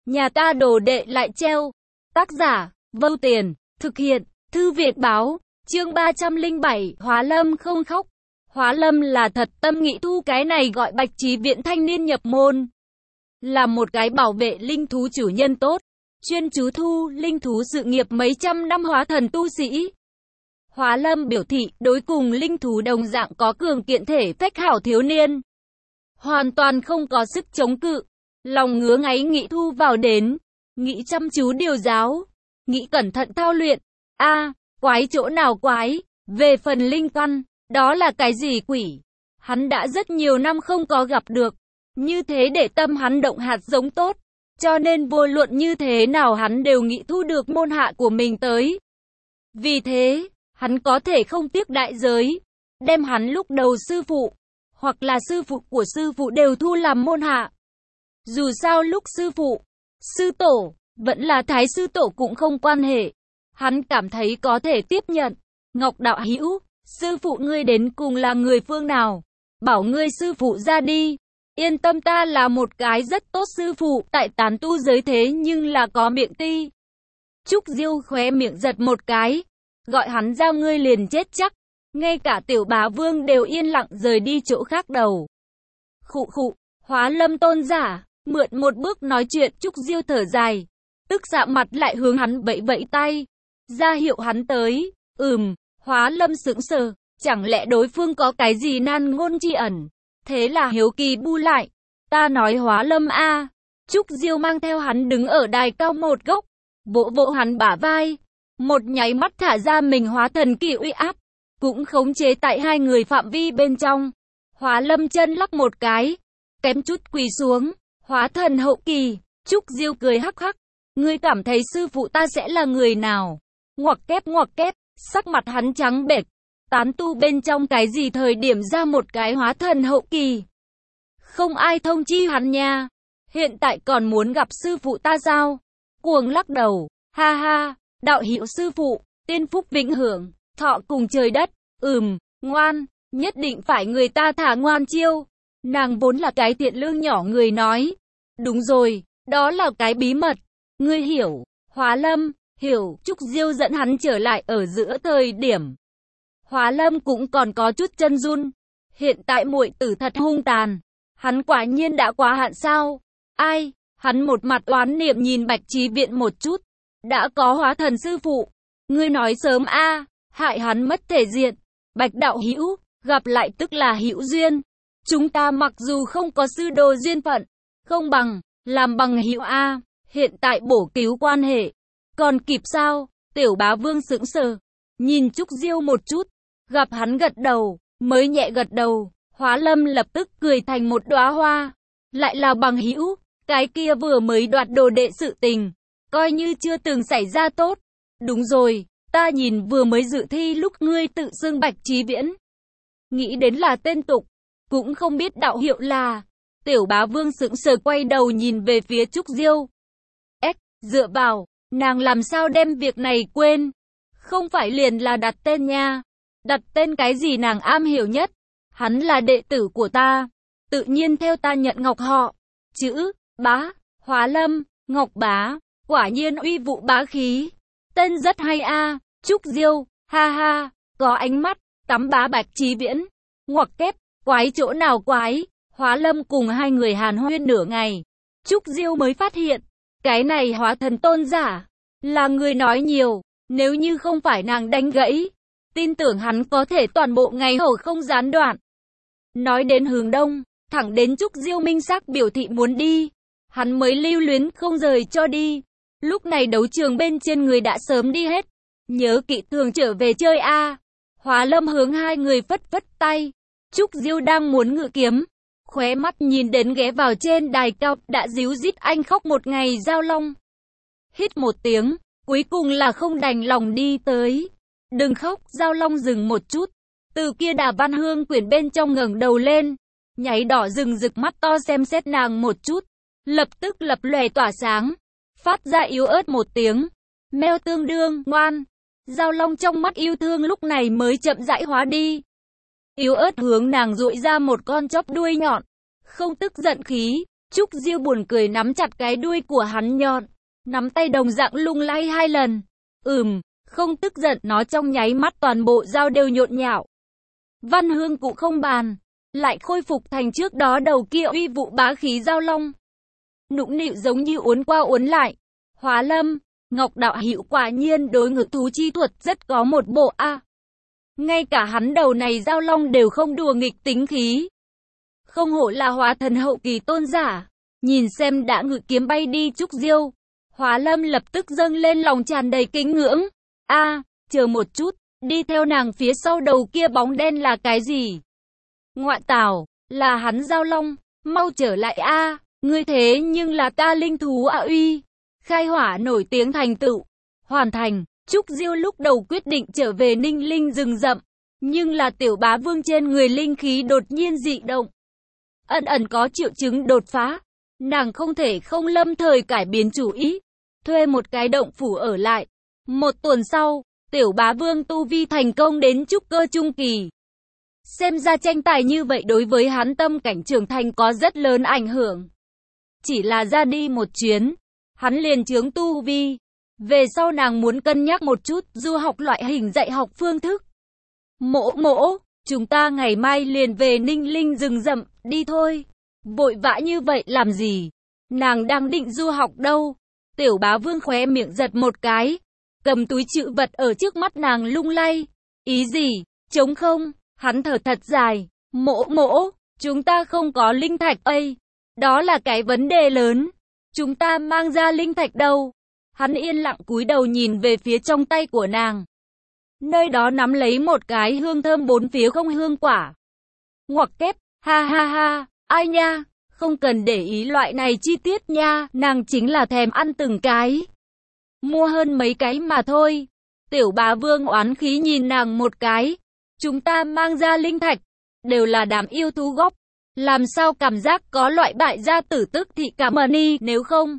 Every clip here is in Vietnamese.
Nhà ta đồ đệ lại treo. Tác giả, Vâu Tiền, thực hiện, Thư viện báo, chương 307, Hóa Lâm không khóc. Hóa Lâm là thật tâm nghĩ thu cái này gọi Bạch Trí Viện thanh niên nhập môn. Là một cái bảo vệ linh thú chủ nhân tốt, chuyên chú thu linh thú sự nghiệp mấy trăm năm hóa thần tu sĩ. Hóa Lâm biểu thị đối cùng linh thú đồng dạng có cường kiện thể phách hảo thiếu niên. Hoàn toàn không có sức chống cự, lòng ngứa ngáy nghĩ thu vào đến, nghĩ chăm chú điều giáo, nghĩ cẩn thận thao luyện. Quái chỗ nào quái, về phần linh căn, đó là cái gì quỷ? Hắn đã rất nhiều năm không có gặp được, như thế để tâm hắn động hạt giống tốt, cho nên vô luận như thế nào hắn đều nghĩ thu được môn hạ của mình tới. Vì thế, hắn có thể không tiếc đại giới, đem hắn lúc đầu sư phụ, hoặc là sư phụ của sư phụ đều thu làm môn hạ. Dù sao lúc sư phụ, sư tổ, vẫn là thái sư tổ cũng không quan hệ. Hắn cảm thấy có thể tiếp nhận. Ngọc đạo hữu, sư phụ ngươi đến cùng là người phương nào? Bảo ngươi sư phụ ra đi. Yên tâm, ta là một cái rất tốt sư phụ, tại tán tu giới thế nhưng là có miệng ti. Trúc Diêu khóe miệng giật một cái, gọi hắn ra ngươi liền chết chắc. Ngay cả Tiểu Bá Vương đều yên lặng rời đi chỗ khác đầu. Khụ, Hóa Lâm tôn giả, mượn một bước nói chuyện. Trúc Diêu thở dài, tức dạ mặt lại hướng hắn vẫy vẫy tay, ra hiệu hắn tới. Hóa Lâm sững sờ, chẳng lẽ đối phương có cái gì nan ngôn chi ẩn? Thế là hiếu kỳ bu lại, ta nói Hóa Lâm a. Trúc Diêu mang theo hắn đứng ở đài cao một góc, vỗ vỗ hắn bả vai, một nháy mắt thả ra mình hóa thần kỳ uy áp, cũng khống chế tại hai người phạm vi bên trong. Hóa Lâm chân lắc một cái, kém chút quỳ xuống. Hóa thần hậu kỳ. Trúc Diêu cười hắc hắc, ngươi cảm thấy sư phụ ta sẽ là người nào? Ngoặc kép, sắc mặt hắn trắng bệch. Tán tu bên trong cái gì thời điểm ra một cái hóa thần hậu kỳ? Không ai thông chi hắn nha. Hiện tại còn muốn gặp sư phụ ta sao? Cuồng lắc đầu, ha, đạo hữu sư phụ, tiên phúc vĩnh hưởng, thọ cùng trời đất. Ngoan, nhất định phải người ta thả ngoan chiêu. Nàng vốn là cái thiện lương nhỏ người nói. Đúng rồi, đó là cái bí mật. Ngươi hiểu? Hóa Lâm hiểu. Trúc Diêu dẫn hắn trở lại ở giữa thời điểm. Hóa Lâm cũng còn có chút chân run. Hiện tại muội tử thật hung tàn. Hắn quả nhiên đã quá hạn sao? Hắn một mặt oán niệm nhìn Bạch Trí Viện một chút. Đã có hóa thần sư phụ. Ngươi nói sớm hại hắn mất thể diện. Bạch đạo hữu, gặp lại tức là hữu duyên. Chúng ta mặc dù không có sư đồ duyên phận, không bằng làm bằng hữu hiện tại bổ cứu quan hệ, còn kịp sao? Tiểu Bá Vương sững sờ, nhìn Trúc Diêu một chút, gặp hắn gật đầu, mới nhẹ gật đầu. Hóa Lâm lập tức cười thành một đóa hoa, lại là bằng hữu, cái kia vừa mới đoạt đồ đệ sự tình, coi như chưa từng xảy ra tốt. Đúng rồi, ta nhìn vừa mới dự thi lúc ngươi tự xưng Bạch Trí Viễn, nghĩ đến là tên tục, cũng không biết đạo hiệu là. Tiểu Bá Vương sững sờ quay đầu nhìn về phía Trúc Diêu. Dựa vào, nàng làm sao đem việc này quên? Không phải liền là đặt tên nha. Đặt tên cái gì nàng am hiểu nhất? Hắn là đệ tử của ta, tự nhiên theo ta nhận Ngọc họ. Chữ Bá, Hóa Lâm, Ngọc Bá, quả nhiên uy vũ bá khí. Tên rất hay Trúc Diêu, ha, có ánh mắt, tắm bá Bạch Trí Viễn. Ngoặc kép, quái chỗ nào quái? Hóa Lâm cùng hai người hàn huyên nửa ngày, Trúc Diêu mới phát hiện, cái này hóa thần tôn giả là người nói nhiều, nếu như không phải nàng đánh gãy, tin tưởng hắn có thể toàn bộ ngày hầu không gián đoạn. Nói đến hướng đông, thẳng đến Trúc Diêu minh xác biểu thị muốn đi, hắn mới lưu luyến không rời cho đi. Lúc này đấu trường bên trên người đã sớm đi hết, nhớ kỹ thường trở về chơi Hóa Lâm hướng hai người phất phất tay. Trúc Diêu đang muốn ngự kiếm, khóe mắt nhìn đến ghé vào trên đài cao, đã díu dít anh khóc một ngày giao long. Hít một tiếng, cuối cùng là không đành lòng đi tới. Đừng khóc, giao long dừng một chút. Từ kia Đà Văn Hương quyển bên trong ngẩng đầu lên, nháy đỏ rừng rực mắt to xem xét nàng một chút, lập tức lập lòe tỏa sáng, phát ra yếu ớt một tiếng. Meo tương đương, ngoan. Giao long trong mắt yêu thương lúc này mới chậm rãi hóa đi. Yếu ớt hướng nàng duỗi ra một con chóp đuôi nhọn, không tức giận khí, Trúc Diêu buồn cười nắm chặt cái đuôi của hắn nhọn, nắm tay đồng dạng lung lay 2 lần. Không tức giận, nó trong nháy mắt toàn bộ dao đều nhộn nhạo. Văn Hương cũng không bàn, lại khôi phục thành trước đó đầu kia uy vũ bá khí giao long. Nũng nịu giống như uốn qua uốn lại. Hóa Lâm, Ngọc đạo hữu quả nhiên đối ngự thú chi thuật rất có một bộ a. Ngay cả hắn đầu này giao long đều không đùa nghịch tính khí. Không hổ là hóa thần hậu kỳ tôn giả. Nhìn xem đã ngự kiếm bay đi Trúc Diêu, Hóa Lâm lập tức dâng lên lòng tràn đầy kính ngưỡng. Chờ một chút, đi theo nàng phía sau đầu kia bóng đen là cái gì? Ngoại tảo, là hắn giao long, mau trở lại ngươi thế nhưng là ta linh thú uy. Khai hỏa nổi tiếng thành tựu, hoàn thành. Trúc Diêu lúc đầu quyết định trở về Ninh Linh rừng rậm, nhưng là Tiểu Bá Vương trên người linh khí đột nhiên dị động. Ẩn có triệu chứng đột phá, nàng không thể không lâm thời cải biến chủ ý, thuê một cái động phủ ở lại. 1 tuần sau, Tiểu Bá Vương tu vi thành công đến trúc cơ trung kỳ. Xem ra tranh tài như vậy đối với hắn tâm cảnh trưởng thành có rất lớn ảnh hưởng. Chỉ là ra đi một chuyến, hắn liền chướng tu vi. Về sau nàng muốn cân nhắc một chút du học loại hình dạy học phương thức. Mỗ, chúng ta ngày mai liền về Ninh Linh rừng rậm, đi thôi. Vội vã như vậy làm gì? Nàng đang định du học đâu? Tiểu Bá Vương khóe miệng giật một cái, cầm túi trữ vật ở trước mắt nàng lung lay. Ý gì? Trống không? Hắn thở thật dài. Mỗ, chúng ta không có linh thạch đó là cái vấn đề lớn. Chúng ta mang ra linh thạch đâu? Hắn yên lặng cúi đầu nhìn về phía trong tay của nàng. Nơi đó nắm lấy một cái hương thơm 4 phía không hương quả. Ngoặc kép, ha, ai nha, không cần để ý loại này chi tiết nha, nàng chính là thèm ăn từng cái. Mua hơn mấy cái mà thôi. Tiểu Bá Vương oán khí nhìn nàng một cái. Chúng ta mang ra linh thạch, đều là đám yêu thú góp. Làm sao cảm giác có loại bại gia tử tức thị cảm ơn nếu không?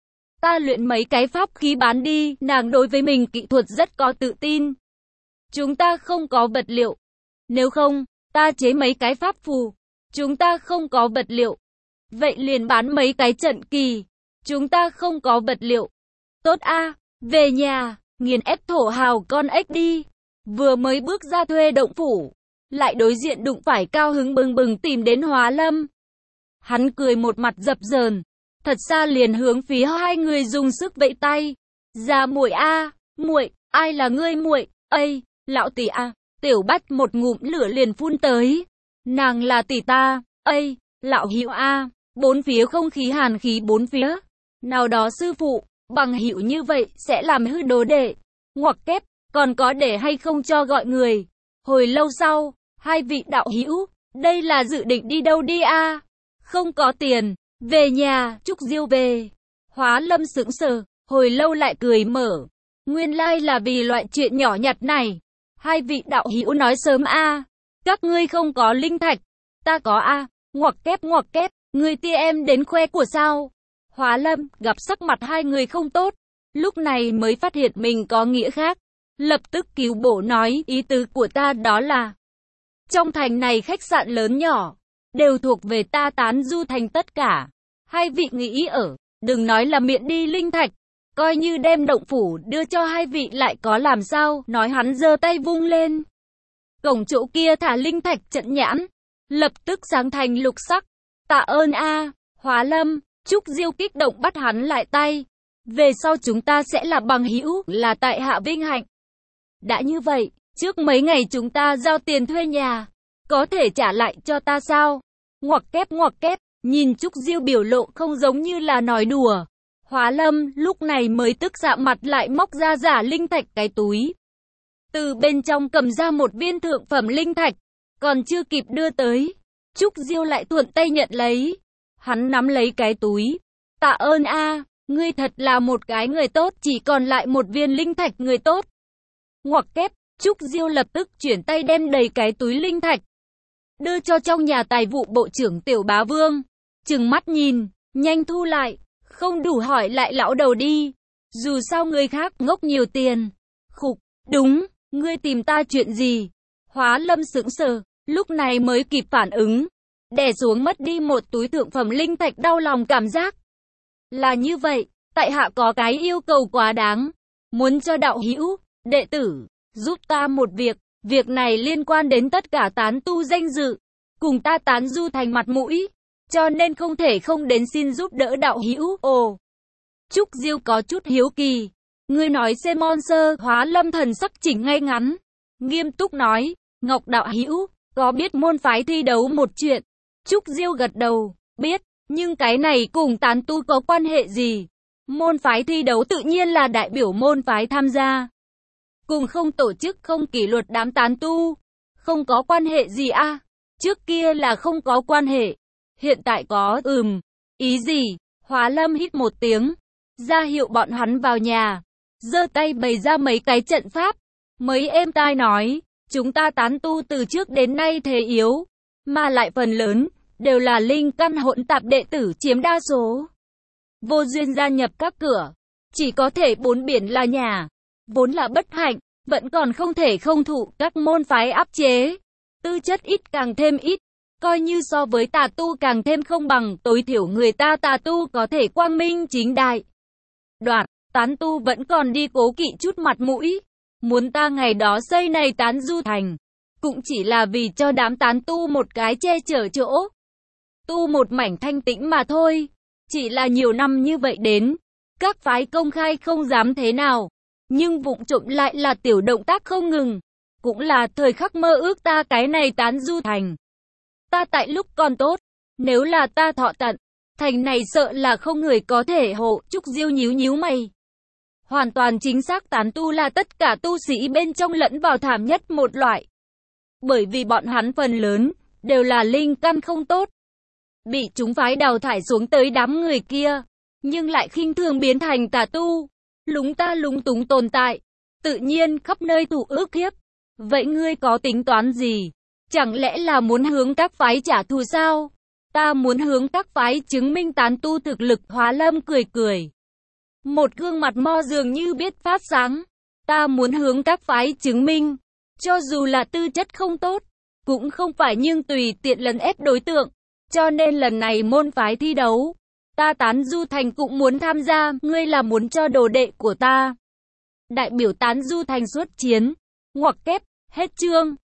Ta luyện mấy cái pháp khí bán đi, nàng đối với mình kỹ thuật rất có tự tin. Chúng ta không có vật liệu. Nếu không, ta chế mấy cái pháp phù. Chúng ta không có vật liệu. Vậy liền bán mấy cái trận kỳ. Chúng ta không có vật liệu. Tốt về nhà, nghiền ép thổ hào con ếch đi. Vừa mới bước ra thuê động phủ, lại đối diện đụng phải cao hứng bừng bừng tìm đến Hóa Lâm. Hắn cười một mặt dập dờn, thật xa liền hướng phía 2 người dùng sức vẫy tay. Ra muội muội, ai là ngươi muội? Lão tỷ Tiểu Bách một ngụm lửa liền phun tới. Nàng là tỷ ta, lão hữu 4 phía không khí hàn khí 4 phía. Nào đó sư phụ, bằng hữu như vậy sẽ làm hư đồ đệ. Ngoặc kép, còn có để hay không cho gọi người. Hồi lâu sau, 2 vị đạo hữu, đây là dự định đi đâu đi Không có tiền, về nhà, Trúc Diêu về. Hóa Lâm sững sờ, hồi lâu lại cười mở. Nguyên lai là vì loại chuyện nhỏ nhặt này. 2 vị đạo hữu nói sớm các ngươi không có linh thạch, ta có ngoặc kép, ngươi tia em đến khoe của sao? Hóa Lâm gặp sắc mặt 2 người không tốt, lúc này mới phát hiện mình có nghĩa khác, lập tức cứu bổ nói, ý tứ của ta đó là trong thành này khách sạn lớn nhỏ đều thuộc về ta tán du thành tất cả. 2 vị nghĩ ở, đừng nói là miệng đi linh thạch, coi như đem động phủ đưa cho 2 vị lại có làm sao? Nói hắn giơ tay vung lên, cổng chỗ kia thả linh thạch trận nhãn, lập tức sáng thành lục sắc. Tạ ơn Hóa Lâm. Trúc Diêu kích động bắt hắn lại tay. Về sau chúng ta sẽ là bằng hữu, là tại hạ vinh hạnh. Đã như vậy, trước mấy ngày chúng ta giao tiền thuê nhà, có thể trả lại cho ta sao? Ngoặc kép, nhìn Trúc Diêu biểu lộ không giống như là nói đùa. Hóa Lâm lúc này mới tức sạm mặt lại móc ra giả linh thạch cái túi. Từ bên trong cầm ra một viên thượng phẩm linh thạch, còn chưa kịp đưa tới. Trúc Diêu lại thuận tay nhận lấy. Hắn nắm lấy cái túi. Tạ ơn ngươi thật là một cái người tốt, chỉ còn lại một viên linh thạch người tốt. Ngoặc kép, Trúc Diêu lập tức chuyển tay đem đầy cái túi linh thạch, đưa cho trong nhà tài vụ bộ trưởng Tiểu Bá Vương. Trừng mắt nhìn, nhanh thu lại, không đủ hỏi lại lão đầu đi. Dù sao người khác ngốc nhiều tiền. Khục, đúng, ngươi tìm ta chuyện gì? Hóa Lâm sững sờ, lúc này mới kịp phản ứng. đè xuống mất đi một túi thượng phẩm linh thạch đau lòng cảm giác. Là như vậy, tại hạ có cái yêu cầu quá đáng. Muốn cho đạo hữu, đệ tử, giúp ta một việc. Việc này liên quan đến tất cả tán tu danh dự. Cùng ta tán du thành mặt mũi. Cho nên không thể không đến xin giúp đỡ đạo hữu. Ồ! Trúc Diêu có chút hiếu kỳ. Ngươi nói xem Monster, Hóa Lâm thần sắc chỉnh ngay ngắn. Nghiêm túc nói, Ngọc đạo hữu, có biết môn phái thi đấu một chuyện? Trúc Diêu gật đầu, biết, nhưng cái này cùng tán tu có quan hệ gì? Môn phái thi đấu tự nhiên là đại biểu môn phái tham gia. Cùng không tổ chức không kỷ luật đám tán tu. Không có quan hệ gì à? Trước kia là không có quan hệ. Hiện tại có, ý gì? Hóa Lâm hít một tiếng. Ra hiệu bọn hắn vào nhà. Giơ tay bày ra mấy cái trận pháp. Mấy êm tai nói, chúng ta tán tu từ trước đến nay thế yếu. Mà lại phần lớn, đều là linh căn hỗn tạp đệ tử chiếm đa số. Vô duyên gia nhập các cửa. Chỉ có thể bốn biển là nhà. Vốn là bất hạnh, vẫn còn không thể không thụ các môn phái áp chế. Tư chất ít càng thêm ít. Coi như so với tà tu càng thêm không bằng, tối thiểu người ta tà tu có thể quang minh chính đại. Đoạt, tán tu vẫn còn đi cố kỵ chút mặt mũi. Muốn ta ngày đó xây này tán du thành, cũng chỉ là vì cho đám tán tu một cái che chở chỗ. Tu một mảnh thanh tĩnh mà thôi. Chỉ là nhiều năm như vậy đến, các phái công khai không dám thế nào. Nhưng vụng trộm lại là tiểu động tác không ngừng. Cũng là thời khắc mơ ước ta cái này tán du thành. Ta tại lúc còn tốt, nếu là ta thọ tận, thành này sợ là không người có thể hộ. Trúc Diêu nhíu nhíu mày. Hoàn toàn chính xác, tán tu là tất cả tu sĩ bên trong lẫn vào thảm nhất một loại. Bởi vì bọn hắn phần lớn, đều là linh căn không tốt. Bị chúng phái đào thải xuống tới đám người kia, nhưng lại khinh thường biến thành tà tu. Lúng ta lúng túng tồn tại, tự nhiên khắp nơi thủ ức hiếp. Vậy ngươi có tính toán gì? Chẳng lẽ là muốn hướng các phái trả thù sao? Ta muốn hướng các phái chứng minh tán tu thực lực. Hóa Lâm cười cười. Một gương mặt mo dường như biết phát sáng. Ta muốn hướng các phái chứng minh, cho dù là tư chất không tốt, cũng không phải nhưng tùy tiện lấn ép đối tượng. Cho nên lần này môn phái thi đấu, ta tán du thành cũng muốn tham gia. Ngươi là muốn cho đồ đệ của ta đại biểu tán du thành xuất chiến. Ngoặc kép, hết chương.